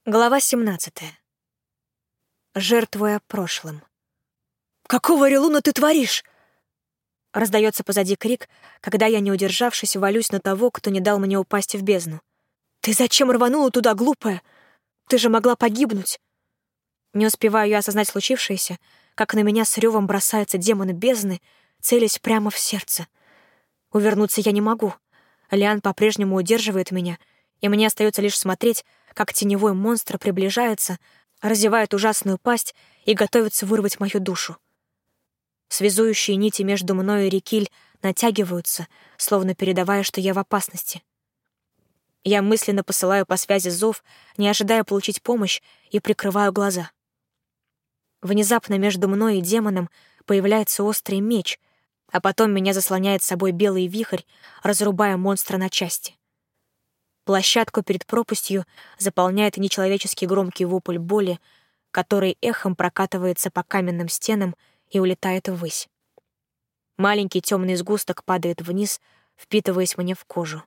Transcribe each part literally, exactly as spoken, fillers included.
Глава семнадцатая. Жертвуя прошлым. «Какого релуна ты творишь?» Раздается позади крик, когда я, не удержавшись, валюсь на того, кто не дал мне упасть в бездну. «Ты зачем рванула туда, глупая? Ты же могла погибнуть!» Не успеваю я осознать случившееся, как на меня с ревом бросаются демоны бездны, целясь прямо в сердце. Увернуться я не могу. Лиан по-прежнему удерживает меня, и мне остается лишь смотреть, как теневой монстр приближается, разевает ужасную пасть и готовится вырвать мою душу. Связующие нити между мной и Рикиль натягиваются, словно передавая, что я в опасности. Я мысленно посылаю по связи зов, не ожидая получить помощь, и прикрываю глаза. Внезапно между мной и демоном появляется острый меч, а потом меня заслоняет собой белый вихрь, разрубая монстра на части. Площадку перед пропастью заполняет нечеловечески громкий вопль боли, который эхом прокатывается по каменным стенам и улетает ввысь. Маленький темный сгусток падает вниз, впитываясь мне в кожу.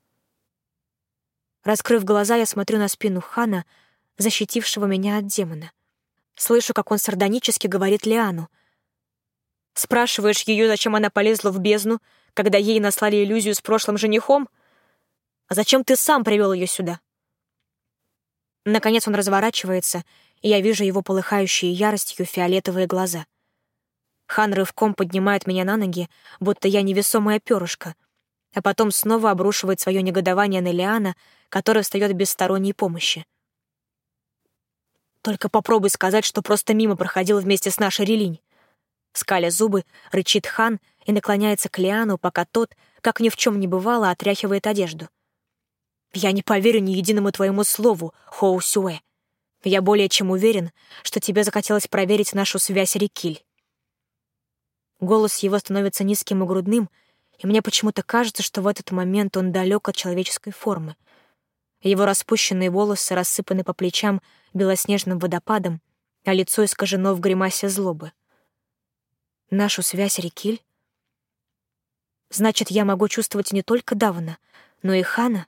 Раскрыв глаза, я смотрю на спину Хана, защитившего меня от демона. Слышу, как он сардонически говорит Лиану. «Спрашиваешь ее, зачем она полезла в бездну, когда ей наслали иллюзию с прошлым женихом? А зачем ты сам привел ее сюда?» Наконец он разворачивается, и я вижу его полыхающие яростью фиолетовые глаза. Хан рывком поднимает меня на ноги, будто я невесомое перышко, а потом снова обрушивает свое негодование на Лиана, который встает без сторонней помощи. «Только попробуй сказать, что просто мимо проходил вместе с нашей Релинь». Скаля зубы, рычит Хан и наклоняется к Лиану, пока тот, как ни в чем не бывало, отряхивает одежду. «Я не поверю ни единому твоему слову, Хоу Сюэ. Я более чем уверен, что тебе захотелось проверить нашу связь, Рикиль». Голос его становится низким и грудным, и мне почему-то кажется, что в этот момент он далек от человеческой формы. Его распущенные волосы рассыпаны по плечам белоснежным водопадом, а лицо искажено в гримасе злобы. Нашу связь, Рикиль? Значит, я могу чувствовать не только Давана, но и Хана?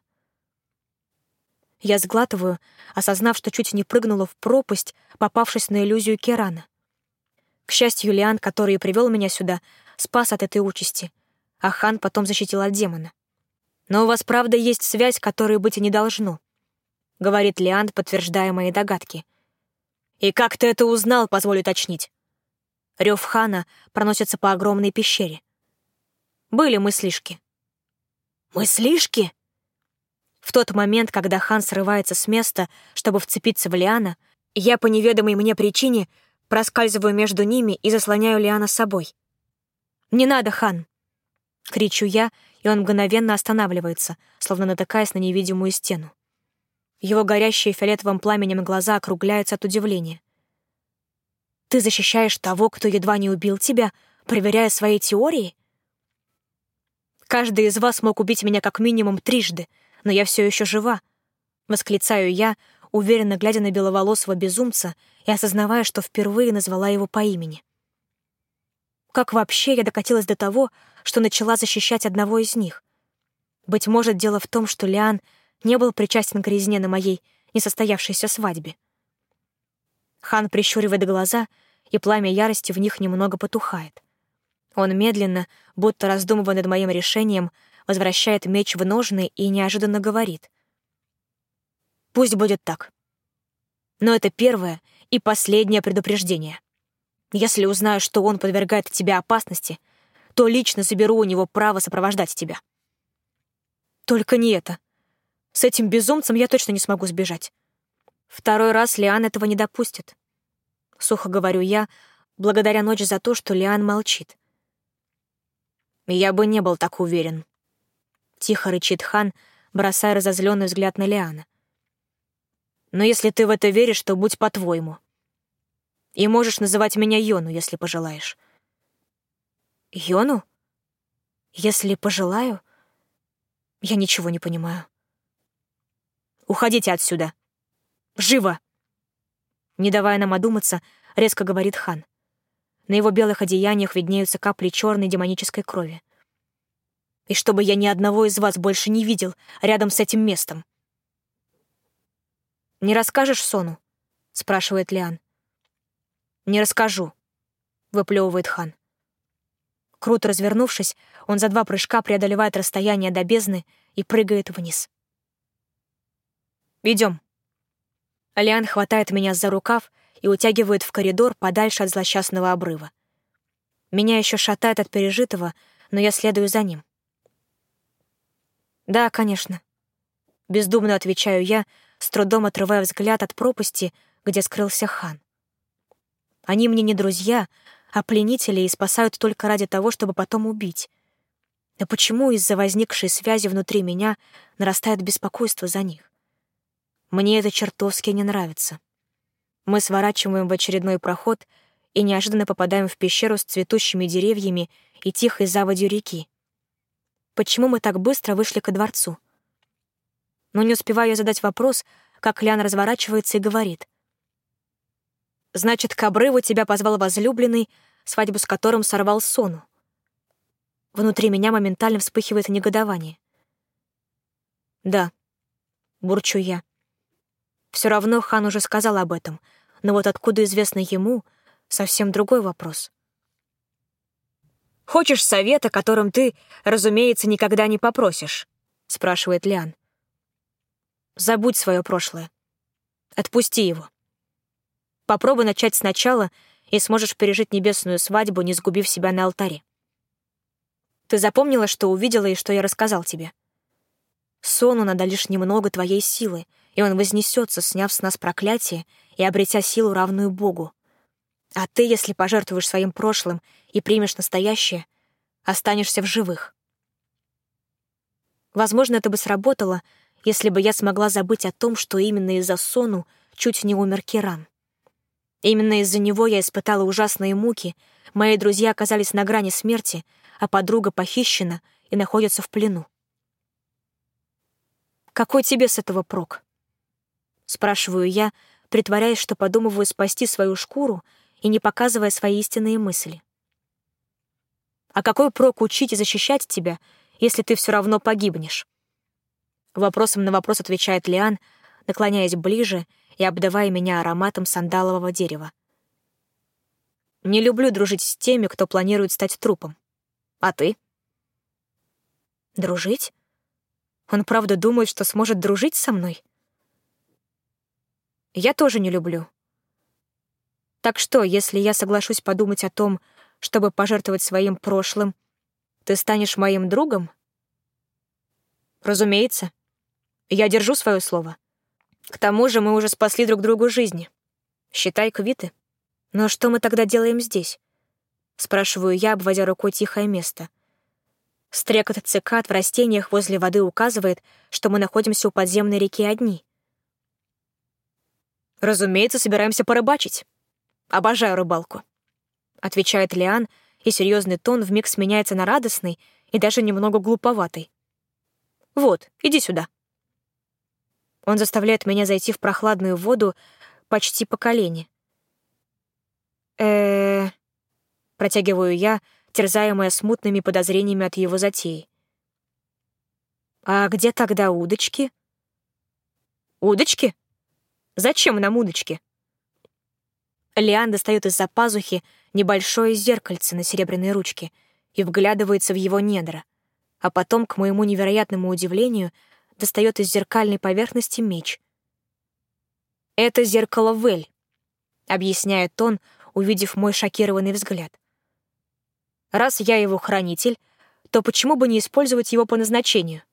Я сглатываю, осознав, что чуть не прыгнула в пропасть, попавшись на иллюзию Керана. К счастью, Лиан, который привел меня сюда, спас от этой участи, а Хан потом защитил от демона. «Но у вас, правда, есть связь, которой быть и не должно», — говорит Лиан, подтверждая мои догадки. «И как ты это узнал, позволь уточнить?» Рев Хана проносится по огромной пещере. Были мыслишки. «Мыслишки?» В тот момент, когда Хан срывается с места, чтобы вцепиться в Лиана, я по неведомой мне причине проскальзываю между ними и заслоняю Лиана с собой. «Не надо, Хан!» — кричу я, и он мгновенно останавливается, словно натыкаясь на невидимую стену. Его горящие фиолетовым пламенем глаза округляются от удивления. «Ты защищаешь того, кто едва не убил тебя, проверяя свои теории? Каждый из вас мог убить меня как минимум трижды, но я все еще жива», — восклицаю я, уверенно глядя на беловолосого безумца и осознавая, что впервые назвала его по имени. Как вообще я докатилась до того, что начала защищать одного из них? Быть может, дело в том, что Лиан не был причастен к резне на моей несостоявшейся свадьбе. Хан прищуривает глаза, и пламя ярости в них немного потухает. Он медленно, будто раздумывая над моим решением, возвращает меч в ножны и неожиданно говорит. «Пусть будет так. Но это первое и последнее предупреждение. Если узнаю, что он подвергает тебя опасности, то лично заберу у него право сопровождать тебя. Только не это. С этим безумцем я точно не смогу сбежать. Второй раз Лиан этого не допустит». Сухо говорю я, благодаря ночи за то, что Лиан молчит. «Я бы не был так уверен», — тихо рычит Хан, бросая разозленный взгляд на Лиана. «Но если ты в это веришь, то будь по-твоему. И можешь называть меня Йону, если пожелаешь». «Йону? Если пожелаю?» Я ничего не понимаю. «Уходите отсюда! Живо!» Не давая нам одуматься, резко говорит Хан. На его белых одеяниях виднеются капли черной демонической крови. «И чтобы я ни одного из вас больше не видел рядом с этим местом». «Не расскажешь Сону?» — спрашивает Лиан. «Не расскажу», — выплевывает Хан. Круто развернувшись, он за два прыжка преодолевает расстояние до бездны и прыгает вниз. «Идем». Лиан хватает меня за рукав и утягивает в коридор подальше от злосчастного обрыва. Меня еще шатает от пережитого, но я следую за ним. «Да, конечно», — бездумно отвечаю я, с трудом отрывая взгляд от пропасти, где скрылся Хан. Они мне не друзья, а пленители и спасают только ради того, чтобы потом убить. Но почему из-за возникшей связи внутри меня нарастает беспокойство за них? Мне это чертовски не нравится. Мы сворачиваем в очередной проход и неожиданно попадаем в пещеру с цветущими деревьями и тихой заводью реки. Почему мы так быстро вышли ко дворцу? Но не успеваю я задать вопрос, как Лиан разворачивается и говорит. «Значит, к обрыву тебя позвал возлюбленный, свадьбу с которым сорвал Сону». Внутри меня моментально вспыхивает негодование. «Да», — бурчу я. Все равно Хан уже сказал об этом, но вот откуда известно ему — совсем другой вопрос. «Хочешь совета, которым ты, разумеется, никогда не попросишь?» — спрашивает Лиан. «Забудь свое прошлое. Отпусти его. Попробуй начать сначала, и сможешь пережить небесную свадьбу, не сгубив себя на алтаре. Ты запомнила, что увидела и что я рассказал тебе? Сону надо лишь немного твоей силы, и он вознесется, сняв с нас проклятие и обретя силу, равную Богу. А ты, если пожертвуешь своим прошлым и примешь настоящее, останешься в живых. Возможно, это бы сработало, если бы я смогла забыть о том, что именно из-за Сону чуть не умер Киран. Именно из-за него я испытала ужасные муки, мои друзья оказались на грани смерти, а подруга похищена и находится в плену. «Какой тебе с этого прок?» — спрашиваю я, притворяясь, что подумываю спасти свою шкуру и не показывая свои истинные мысли. «А какой прок учить и защищать тебя, если ты все равно погибнешь?» Вопросом на вопрос отвечает Лиан, наклоняясь ближе и обдавая меня ароматом сандалового дерева. «Не люблю дружить с теми, кто планирует стать трупом. А ты?» «Дружить? Он правда думает, что сможет дружить со мной?» «Я тоже не люблю. Так что, если я соглашусь подумать о том, чтобы пожертвовать своим прошлым, ты станешь моим другом?» «Разумеется. Я держу свое слово. К тому же мы уже спасли друг другу жизни. Считай, квиты. Но что мы тогда делаем здесь?» Спрашиваю я, обводя рукой тихое место. Стрекот цикад в растениях возле воды указывает, что мы находимся у подземной реки одни. «Разумеется, собираемся порыбачить. Обожаю рыбалку», — отвечает Лиан, и серьезный тон вмиг сменяется на радостный и даже немного глуповатый. «Вот, иди сюда». Он заставляет меня зайти в прохладную воду почти по колени. э протягиваю я, терзаемая смутными подозрениями от его затеи. «А где тогда удочки?» «Удочки? Зачем нам удочки?» Лиан достает из-за пазухи небольшое зеркальце на серебряной ручке и вглядывается в его недра, а потом, к моему невероятному удивлению, достает из зеркальной поверхности меч. «Это зеркало Вель», — объясняет он, увидев мой шокированный взгляд. «Раз я его хранитель, то почему бы не использовать его по назначению?»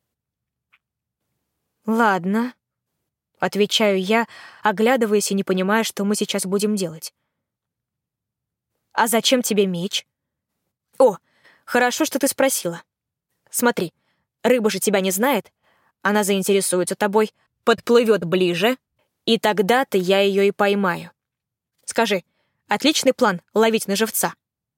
«Ладно», — отвечаю я, оглядываясь и не понимая, что мы сейчас будем делать. «А зачем тебе меч?» «О, хорошо, что ты спросила. Смотри, рыба же тебя не знает, она заинтересуется тобой, подплывет ближе, и тогда-то я ее и поймаю. Скажи, отличный план — ловить на живца?»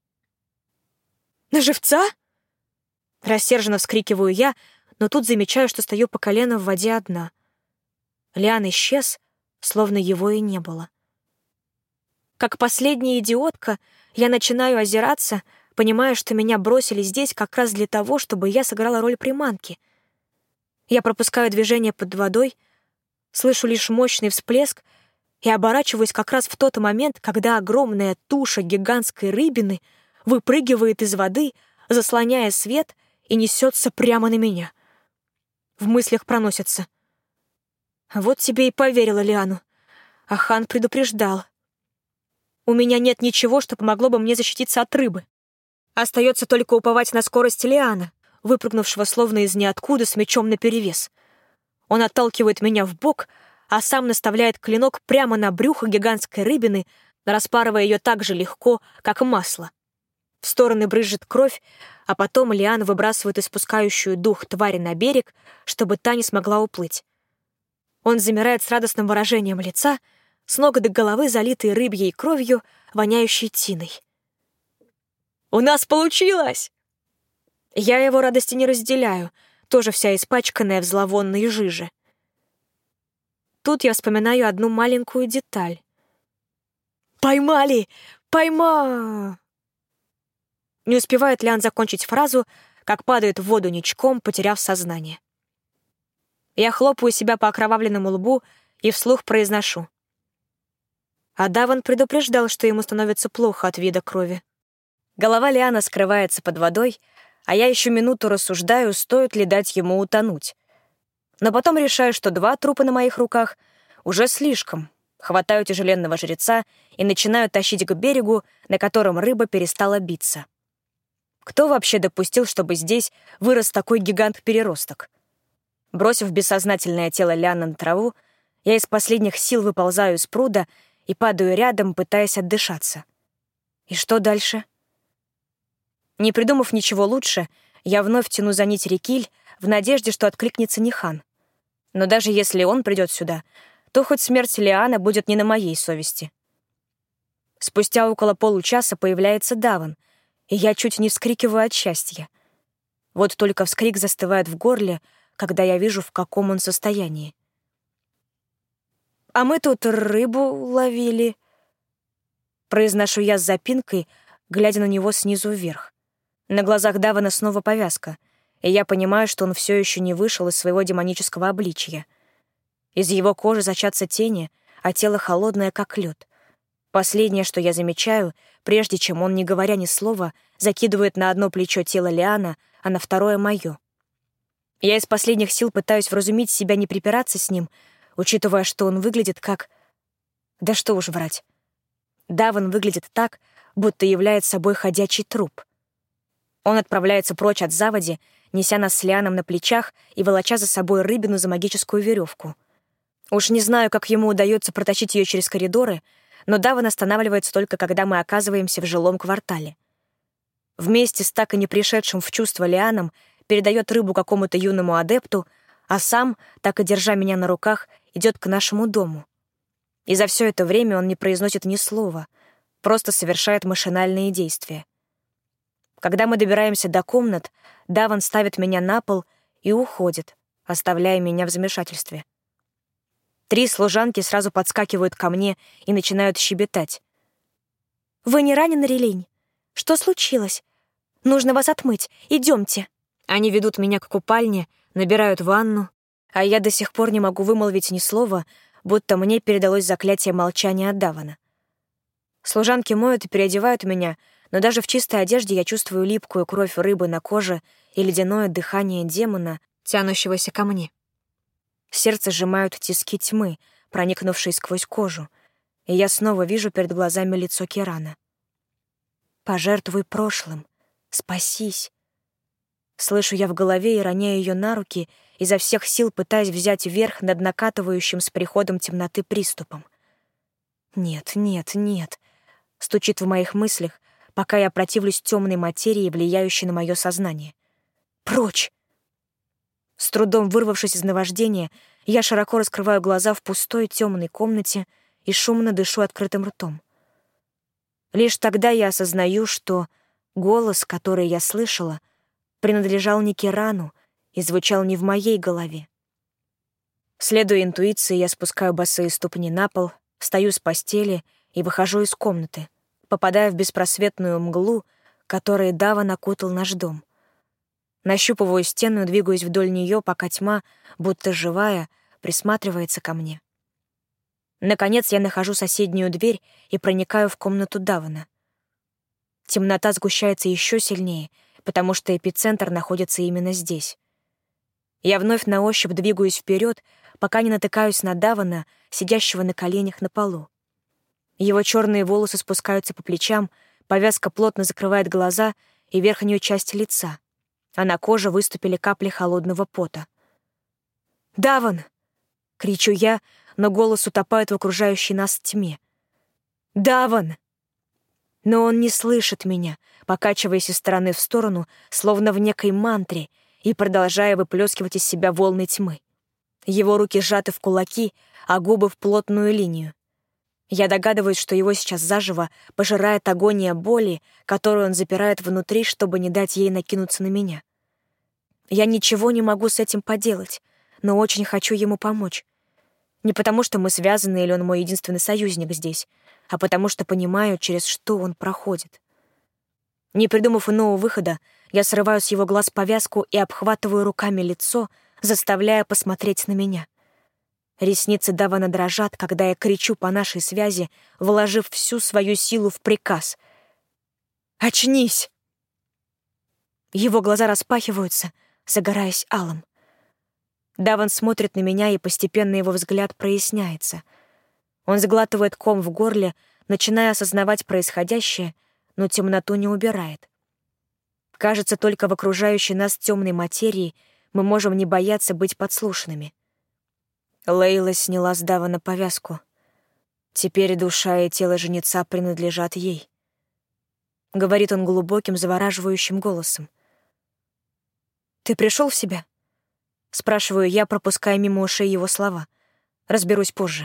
«На живца?» Рассерженно вскрикиваю я, но тут замечаю, что стою по колено в воде одна. Лиан исчез, словно его и не было. Как последняя идиотка, я начинаю озираться, понимая, что меня бросили здесь как раз для того, чтобы я сыграла роль приманки. Я пропускаю движение под водой, Слышу лишь мощный всплеск и оборачиваюсь как раз в тот момент, когда огромная туша гигантской рыбины выпрыгивает из воды, заслоняя свет, и несется прямо на меня. В мыслях проносится: вот тебе и поверила Лиану. А хан предупреждал. У меня нет ничего, что помогло бы мне защититься от рыбы. Остается только уповать на скорость Лиана, выпрыгнувшего словно из ниоткуда с мечом наперевес. Он отталкивает меня в бок, а сам наставляет клинок прямо на брюхо гигантской рыбины, распарывая ее так же легко, как масло. В стороны брызжет кровь, а потом Лиан выбрасывает испускающую дух твари на берег, чтобы та не смогла уплыть. Он замирает с радостным выражением лица, с ног до головы залитый рыбьей кровью, воняющей тиной. «У нас получилось!» Я его радости не разделяю, тоже вся испачканная в зловонной жиже. Тут я вспоминаю одну маленькую деталь. «Поймали! Пойма!» Не успевает Лиан закончить фразу, как падает в воду ничком, потеряв сознание. Я хлопаю себя по окровавленному лбу и вслух произношу: а Даван предупреждал, что ему становится плохо от вида крови. Голова Лиана скрывается под водой, а я еще минуту рассуждаю, стоит ли дать ему утонуть. Но потом решаю, что два трупа на моих руках уже слишком. Хватаю тяжеленного жреца и начинаю тащить к берегу, на котором рыба перестала биться. Кто вообще допустил, чтобы здесь вырос такой гигант-переросток? Бросив бессознательное тело Лиана на траву, я из последних сил выползаю из пруда и падаю рядом, пытаясь отдышаться. И что дальше? Не придумав ничего лучше, я вновь тяну за нить Рикиль в надежде, что откликнется Нихан. Но даже если он придет сюда, то хоть смерть Лиана будет не на моей совести. Спустя около получаса появляется Даван, и я чуть не вскрикиваю от счастья. Вот только вскрик застывает в горле, когда я вижу, в каком он состоянии. «А мы тут рыбу ловили», — произношу я с запинкой, глядя на него снизу вверх. На глазах Давана снова повязка, и я понимаю, что он все еще не вышел из своего демонического обличия. Из его кожи сочатся тени, а тело холодное, как лед. Последнее, что я замечаю, прежде чем он, не говоря ни слова, закидывает на одно плечо тело Лиана, а на второе — мое. Я из последних сил пытаюсь вразумить себя не припираться с ним, учитывая, что он выглядит как... Да что уж врать. Даван выглядит так, будто является собой ходячий труп. Он отправляется прочь от заводи, неся нас с Лианом на плечах и волоча за собой рыбину за магическую веревку. Уж не знаю, как ему удается протащить ее через коридоры, но Даван останавливается только когда мы оказываемся в жилом квартале. Вместе с так и не пришедшим в чувство Лианом передает рыбу какому-то юному адепту, а сам, так и держа меня на руках, идет к нашему дому. И за все это время он не произносит ни слова, просто совершает машинальные действия. Когда мы добираемся до комнат, Даван ставит меня на пол и уходит, оставляя меня в замешательстве. Три служанки сразу подскакивают ко мне и начинают щебетать. «Вы не ранены, Релинь? Что случилось? Нужно вас отмыть. Идемте». Они ведут меня к купальне, набирают ванну, а я до сих пор не могу вымолвить ни слова, будто мне передалось заклятие молчания от Давана. Служанки моют и переодевают меня, но даже в чистой одежде я чувствую липкую кровь рыбы на коже и ледяное дыхание демона, тянущегося ко мне. Сердце сжимают тиски тьмы, проникнувшие сквозь кожу, и я снова вижу перед глазами лицо Кирана. «Пожертвуй прошлым, спасись». Слышу я в голове и роняю ее на руки, изо всех сил пытаясь взять верх над накатывающим с приходом темноты приступом. «Нет, нет, нет», — стучит в моих мыслях, пока я противлюсь темной материи, влияющей на мое сознание. «Прочь!» С трудом вырвавшись из наваждения, я широко раскрываю глаза в пустой темной комнате и шумно дышу открытым ртом. Лишь тогда я осознаю, что голос, который я слышала, принадлежал не Кирану и звучал не в моей голове. Следуя интуиции, я спускаю босые ступни на пол, встаю с постели и выхожу из комнаты, попадая в беспросветную мглу, которой Даван окутал наш дом. Нащупываю стену и двигаюсь вдоль нее, пока тьма, будто живая, присматривается ко мне. Наконец я нахожу соседнюю дверь и проникаю в комнату Давана. Темнота сгущается еще сильнее, потому что эпицентр находится именно здесь. Я вновь на ощупь двигаюсь вперед, пока не натыкаюсь на Давана, сидящего на коленях на полу. Его черные волосы спускаются по плечам, повязка плотно закрывает глаза и верхнюю часть лица, а на коже выступили капли холодного пота. «Даван!» — кричу я, но голос утопает в окружающей нас тьме. «Даван!» Но он не слышит меня, покачиваясь из стороны в сторону, словно в некой мантре, и продолжая выплескивать из себя волны тьмы. Его руки сжаты в кулаки, а губы в плотную линию. Я догадываюсь, что его сейчас заживо пожирает агония боли, которую он запирает внутри, чтобы не дать ей накинуться на меня. Я ничего не могу с этим поделать, но очень хочу ему помочь. Не потому, что мы связаны или он мой единственный союзник здесь, а потому что понимаю, через что он проходит. Не придумав иного выхода, я срываю с его глаз повязку и обхватываю руками лицо, заставляя посмотреть на меня. Ресницы Давана дрожат, когда я кричу по нашей связи, вложив всю свою силу в приказ. «Очнись!» Его глаза распахиваются, загораясь алым. Даван смотрит на меня, и постепенно его взгляд проясняется. Он сглатывает ком в горле, начиная осознавать происходящее, но темноту не убирает. Кажется, только в окружающей нас темной материи мы можем не бояться быть подслушанными. Лейла сняла с Давана повязку. Теперь душа и тело жнеца принадлежат ей. Говорит он глубоким, завораживающим голосом. «Ты пришел в себя?» Спрашиваю я, пропуская мимо ушей его слова. Разберусь позже.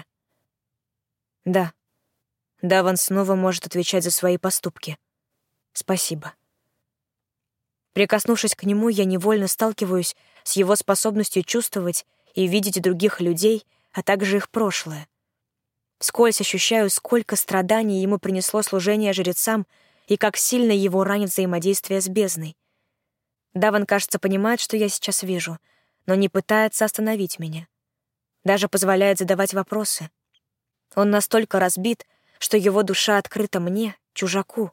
Да. Даван снова может отвечать за свои поступки. Спасибо. Прикоснувшись к нему, я невольно сталкиваюсь с его способностью чувствовать и видеть других людей, а также их прошлое. Вскользь ощущаю, сколько страданий ему принесло служение жрецам и как сильно его ранит взаимодействие с бездной. Даван, кажется, понимает, что я сейчас вижу, но не пытается остановить меня. Даже позволяет задавать вопросы. Он настолько разбит, что его душа открыта мне, чужаку.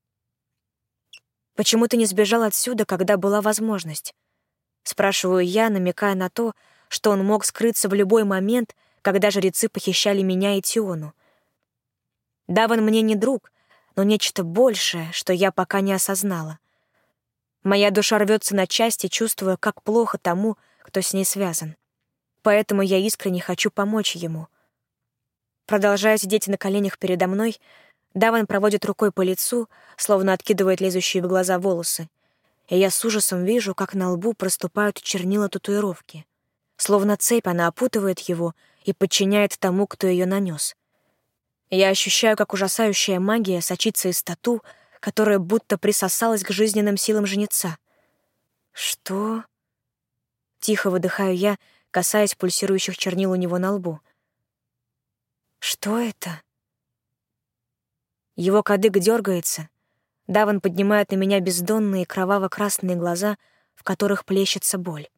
«Почему ты не сбежал отсюда, когда была возможность?» Спрашиваю я, намекая на то, что он мог скрыться в любой момент, когда жрецы похищали меня и Тиону. Даван мне не друг, но нечто большее, что я пока не осознала. Моя душа рвется на части, чувствуя, как плохо тому, кто с ней связан. Поэтому я искренне хочу помочь ему. Продолжая сидеть на коленях передо мной, Даван проводит рукой по лицу, словно откидывает лезущие в глаза волосы, и я с ужасом вижу, как на лбу проступают чернила татуировки. Словно цепь она опутывает его и подчиняет тому, кто ее нанес. Я ощущаю, как ужасающая магия сочится из тату, которая будто присосалась к жизненным силам жнеца. «Что?» Тихо выдыхаю я, касаясь пульсирующих чернил у него на лбу. «Что это?» Его кадык дергается. Даван поднимает на меня бездонные кроваво-красные глаза, в которых плещется боль.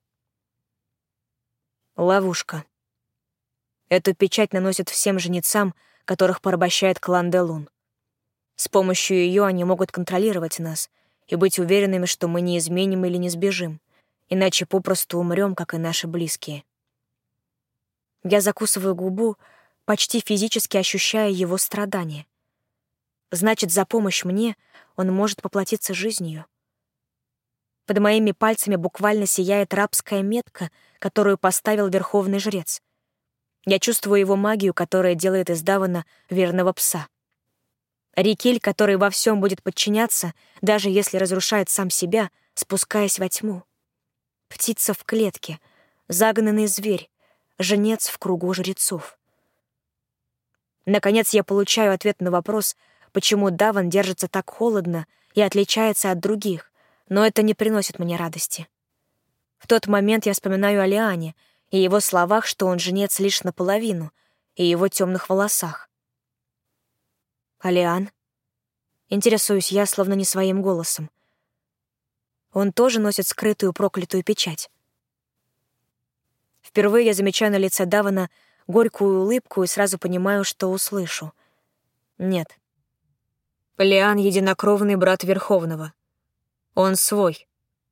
Ловушка. Эту печать наносят всем жнецам, которых порабощает клан Делун. С помощью ее они могут контролировать нас и быть уверенными, что мы не изменим или не сбежим, иначе попросту умрем, как и наши близкие. Я закусываю губу, почти физически ощущая его страдания. Значит, за помощь мне он может поплатиться жизнью. Под моими пальцами буквально сияет рабская метка, которую поставил верховный жрец. Я чувствую его магию, которая делает из Давана верного пса. Рикиль, который во всем будет подчиняться, даже если разрушает сам себя, спускаясь во тьму. Птица в клетке, загнанный зверь, жнец в кругу жрецов. Наконец я получаю ответ на вопрос, почему Даван держится так холодно и отличается от других, но это не приносит мне радости. В тот момент я вспоминаю о Лиане и его словах, что он жнец лишь наполовину, и его темных волосах. «Алиан?» Интересуюсь я, словно не своим голосом. Он тоже носит скрытую проклятую печать. Впервые я замечаю на лице Давана горькую улыбку и сразу понимаю, что услышу. Нет. Лиан — единокровный брат Верховного. Он свой.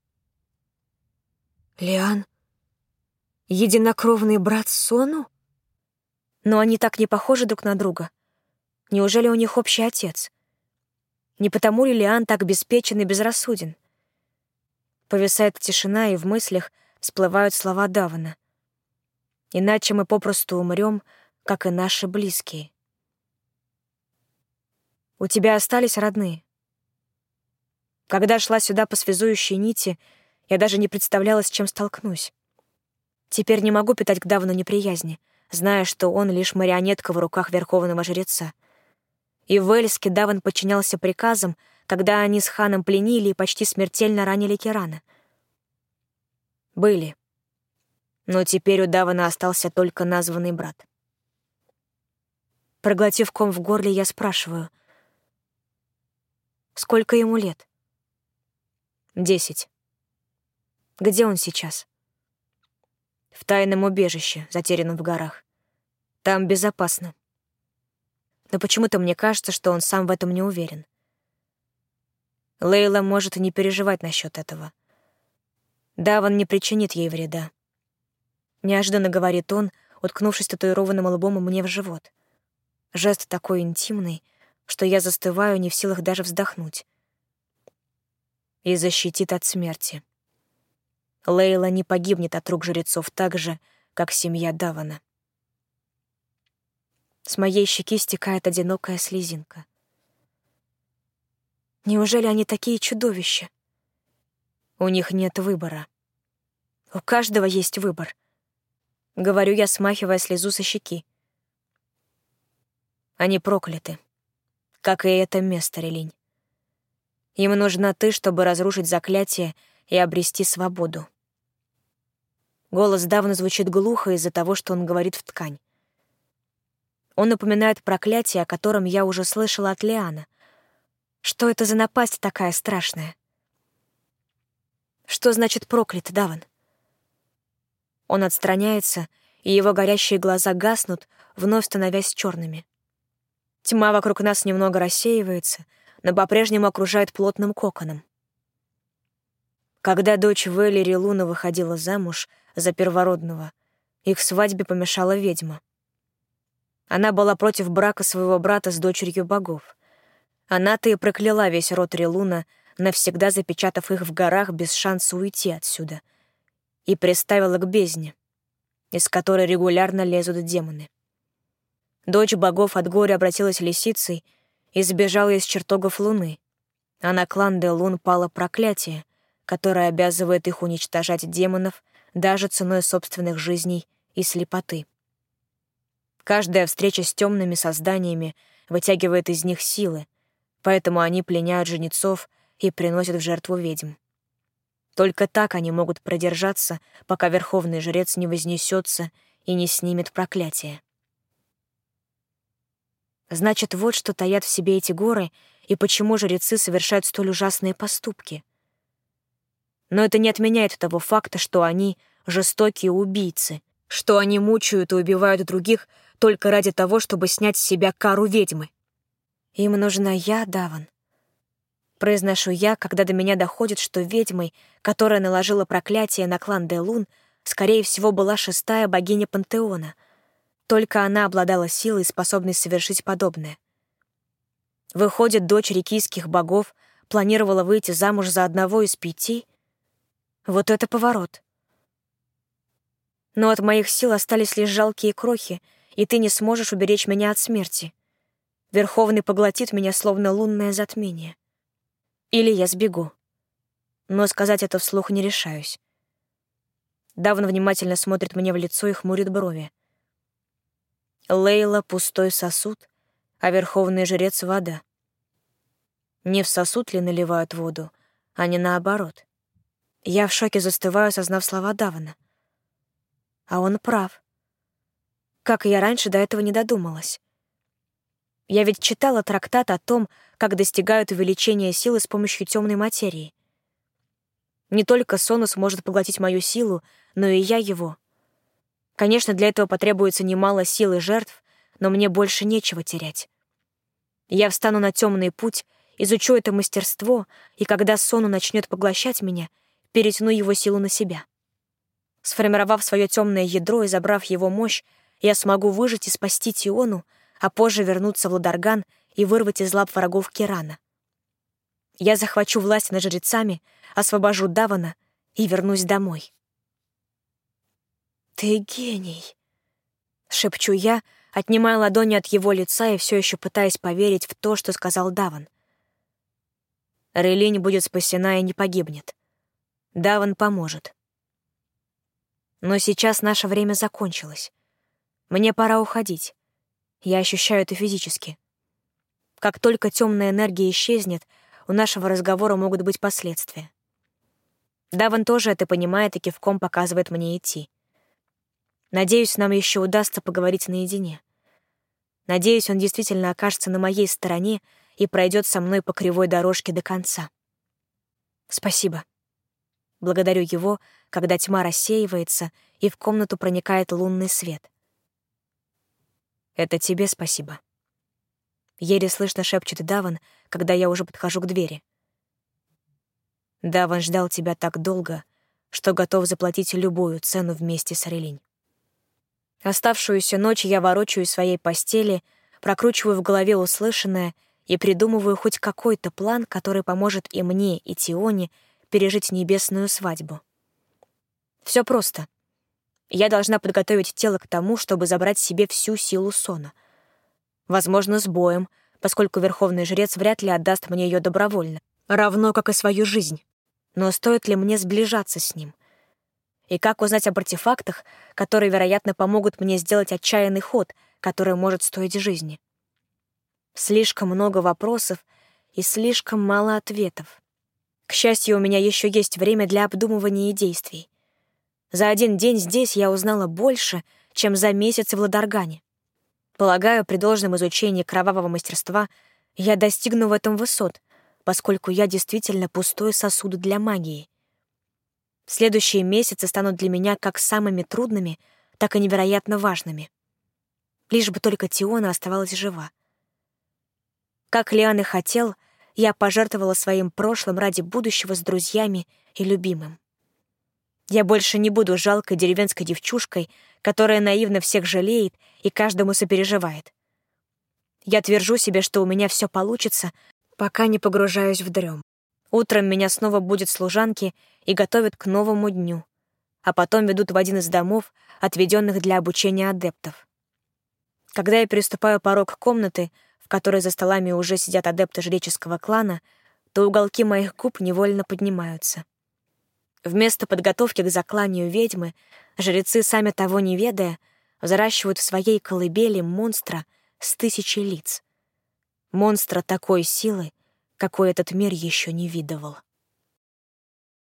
Лиан — единокровный брат Сону? Но они так не похожи друг на друга. Неужели у них общий отец? Не потому ли Лиан так беспечен и безрассуден? Повисает тишина, и в мыслях всплывают слова Давана. Иначе мы попросту умрем, как и наши близкие. У тебя остались родные? Когда шла сюда по связующей нити, я даже не представляла, с чем столкнусь. Теперь не могу питать к Давану неприязни, зная, что он лишь марионетка в руках верховного жреца. И в Эльске Даван подчинялся приказам, когда они с ханом пленили и почти смертельно ранили Кирана. Были. Но теперь у Давана остался только названный брат. Проглотив ком в горле, я спрашиваю, сколько ему лет? Десять. Где он сейчас? В тайном убежище, затерянном в горах. Там безопасно. Но почему-то мне кажется, что он сам в этом не уверен. Лейла может и не переживать насчет этого. Даван не причинит ей вреда. Неожиданно говорит он, уткнувшись татуированным лбом мне в живот. Жест такой интимный, что я застываю, не в силах даже вздохнуть. И защитит от смерти. Лейла не погибнет от рук жрецов так же, как семья Давана. С моей щеки стекает одинокая слезинка. Неужели они такие чудовища? У них нет выбора. У каждого есть выбор. Говорю я, смахивая слезу со щеки. Они прокляты, как и это место, Релинь. Им нужна ты, чтобы разрушить заклятие и обрести свободу. Голос Давна звучит глухо из-за того, что он говорит в ткань. Он напоминает проклятие, о котором я уже слышала от Лиана. Что это за напасть такая страшная? Что значит проклят, Даван? Он отстраняется, и его горящие глаза гаснут, вновь становясь черными. Тьма вокруг нас немного рассеивается, но по-прежнему окружает плотным коконом. Когда дочь Вели Релуна выходила замуж за первородного, их свадьбе помешала ведьма. Она была против брака своего брата с дочерью богов. Она-то и прокляла весь род Релуна, навсегда запечатав их в горах без шанса уйти отсюда, и приставила к бездне, из которой регулярно лезут демоны. Дочь богов от горя обратилась лисицей и сбежала из чертогов луны, а на клан де Лун пало проклятие, которое обязывает их уничтожать демонов даже ценой собственных жизней и слепоты. Каждая встреча с темными созданиями вытягивает из них силы, поэтому они пленяют жнецов и приносят в жертву ведьм. Только так они могут продержаться, пока верховный жрец не вознесется и не снимет проклятие. Значит, вот что таят в себе эти горы и почему жрецы совершают столь ужасные поступки. Но это не отменяет того факта, что они — жестокие убийцы, что они мучают и убивают других только ради того, чтобы снять с себя кару ведьмы. Им нужна я, Даван. Произношу я, когда до меня доходит, что ведьмой, которая наложила проклятие на клан де Лун, скорее всего, была шестая богиня пантеона. Только она обладала силой, способной совершить подобное. Выходит, дочь рикийских богов планировала выйти замуж за одного из пяти? Вот это поворот. Но от моих сил остались лишь жалкие крохи, и ты не сможешь уберечь меня от смерти. Верховный поглотит меня, словно лунное затмение. Или я сбегу. Но сказать это вслух не решаюсь. Даван внимательно смотрит мне в лицо и хмурит брови. Лейла — пустой сосуд, а верховный жрец — вода. Не в сосуд ли наливают воду, а не наоборот? Я в шоке застываю, осознав слова Давана. А он прав. Как я раньше до этого не додумалась. Я ведь читала трактат о том, как достигают увеличения силы с помощью темной материи. Не только Сонус может поглотить мою силу, но и я его. Конечно, для этого потребуется немало сил и жертв, но мне больше нечего терять. Я встану на темный путь, изучу это мастерство, и когда Сону начнет поглощать меня, перетяну его силу на себя. Сформировав свое темное ядро и забрав его мощь, я смогу выжить и спасти Тиону, а позже вернуться в Ладарган и вырвать из лап врагов Кирана. Я захвачу власть над жрецами, освобожу Давана и вернусь домой. «Ты гений!» — шепчу я, отнимая ладони от его лица и все еще пытаясь поверить в то, что сказал Даван. Рейлинь будет спасена и не погибнет. Даван поможет. Но сейчас наше время закончилось. Мне пора уходить. Я ощущаю это физически. Как только темная энергия исчезнет, у нашего разговора могут быть последствия. Даван тоже это понимает и кивком показывает мне идти. Надеюсь, нам еще удастся поговорить наедине. Надеюсь, он действительно окажется на моей стороне и пройдет со мной по кривой дорожке до конца. Спасибо. Благодарю его, когда тьма рассеивается, и в комнату проникает лунный свет. Это тебе спасибо. Еле слышно шепчет Даван, когда я уже подхожу к двери. Даван ждал тебя так долго, что готов заплатить любую цену вместе с Рейлинь. Оставшуюся ночь я ворочаюсь в своей постели, прокручиваю в голове услышанное и придумываю хоть какой-то план, который поможет и мне, и Тионе пережить небесную свадьбу. Все просто. Я должна подготовить тело к тому, чтобы забрать себе всю силу Сона. Возможно, с боем, поскольку Верховный Жрец вряд ли отдаст мне ее добровольно, равно как и свою жизнь. Но стоит ли мне сближаться с ним? И как узнать об артефактах, которые, вероятно, помогут мне сделать отчаянный ход, который может стоить жизни? Слишком много вопросов и слишком мало ответов. К счастью, у меня еще есть время для обдумывания и действий. За один день здесь я узнала больше, чем за месяц в Ладаргане. Полагаю, при должном изучении кровавого мастерства я достигну в этом высот, поскольку я действительно пустой сосуд для магии. Следующие месяцы станут для меня как самыми трудными, так и невероятно важными. Лишь бы только Тиона оставалась жива. Как Лиан и хотел, я пожертвовала своим прошлым ради будущего с друзьями и любимым. Я больше не буду жалкой деревенской девчушкой, которая наивно всех жалеет и каждому сопереживает. Я твержу себе, что у меня все получится, пока не погружаюсь в дрем. Утром меня снова будут служанки и готовят к новому дню, а потом ведут в один из домов, отведенных для обучения адептов. Когда я переступаю порог комнаты, в которой за столами уже сидят адепты жреческого клана, то уголки моих губ невольно поднимаются. Вместо подготовки к закланию ведьмы жрецы, сами того не ведая, взращивают в своей колыбели монстра с тысячей лиц. Монстра такой силы, какой этот мир еще не видывал.